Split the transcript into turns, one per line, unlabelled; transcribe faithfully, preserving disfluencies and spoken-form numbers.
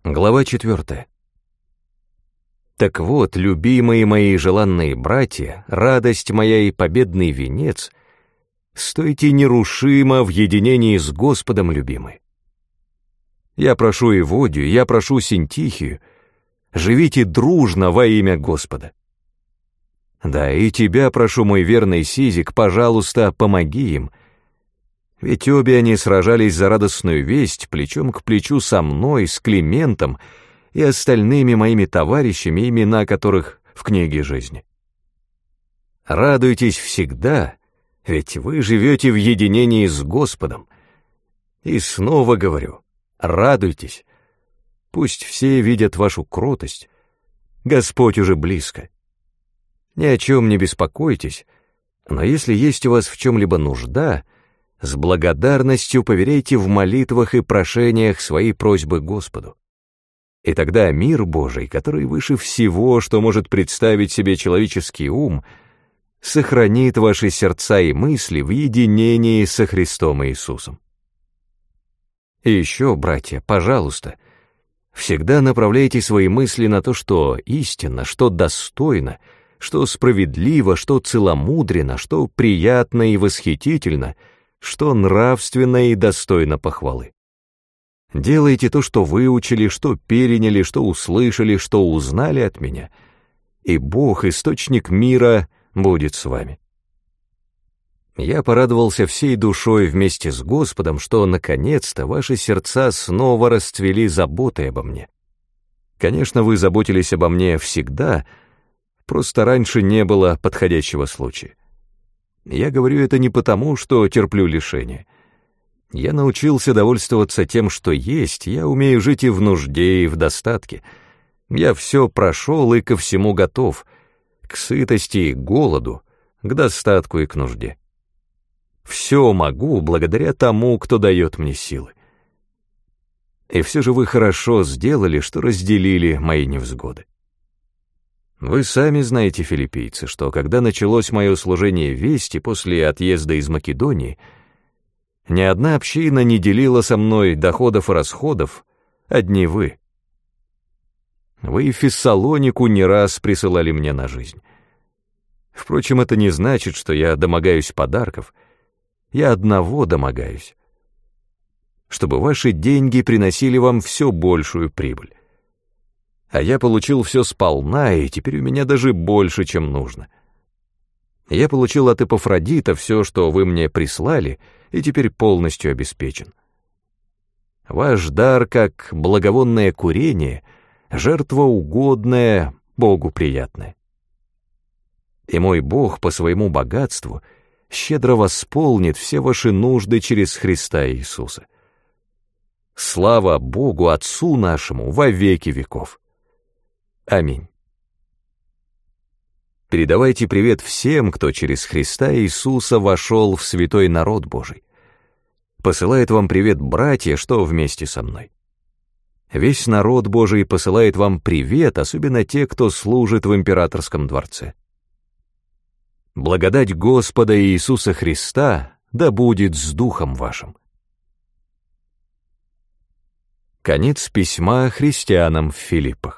Глава четвертая. Так вот, любимые мои желанные братья, радость моя и победный венец, стойте нерушимо в единении с Господом, любимые. Я прошу Еводию, я прошу Синтихию, живите дружно во имя Господа. Да, и тебя прошу, мой верный Сизик, пожалуйста, помоги им, ведь обе они сражались за радостную весть плечом к плечу со мной, с Климентом и остальными моими товарищами, имена которых в книге жизни. Радуйтесь всегда, ведь вы живете в единении с Господом. И снова говорю, радуйтесь. Пусть все видят вашу кротость. Господь уже близко. Ни о чем не беспокойтесь, но если есть у вас в чем-либо нужда, с благодарностью поверяйте в молитвах и прошениях свои просьбы Господу. И тогда мир Божий, который выше всего, что может представить себе человеческий ум, сохранит ваши сердца и мысли в единении со Христом Иисусом. И еще, братья, пожалуйста, всегда направляйте свои мысли на то, что истинно, что достойно, что справедливо, что целомудренно, что приятно и восхитительно, что нравственно и достойно похвалы. Делайте то, что выучили, что переняли, что услышали, что узнали от меня, и Бог, источник мира, будет с вами. Я порадовался всей душой вместе с Господом, что, наконец-то, ваши сердца снова расцвели заботой обо мне. Конечно, вы заботились обо мне всегда, просто раньше не было подходящего случая. Я говорю это не потому, что терплю лишения. Я научился довольствоваться тем, что есть, я умею жить и в нужде, и в достатке. Я все прошел и ко всему готов, к сытости и к голоду, к достатку и к нужде. Все могу благодаря тому, кто дает мне силы. И все же вы хорошо сделали, что разделили мои невзгоды. Вы сами знаете, филиппийцы, что когда началось мое служение вести после отъезда из Македонии, ни одна община не делила со мной доходов и расходов, одни вы. Вы и в Фессалонику не раз присылали мне на жизнь. Впрочем, это не значит, что я домогаюсь подарков. Я одного домогаюсь, чтобы ваши деньги приносили вам все большую прибыль. А я получил все сполна, и теперь у меня даже больше, чем нужно. Я получил от Эпафродита все, что вы мне прислали, и теперь полностью обеспечен. Ваш дар, как благовонное курение, жертва угодная, Богу приятная. И мой Бог по своему богатству щедро восполнит все ваши нужды через Христа Иисуса. Слава Богу, Отцу нашему, во веки веков. Аминь. Передавайте привет всем, кто через Христа Иисуса вошел в святой народ Божий. Посылает вам привет братья, что вместе со мной. Весь народ Божий посылает вам привет, особенно те, кто служит в императорском дворце. Благодать Господа Иисуса Христа да будет с духом вашим. Конец письма христианам в Филиппах.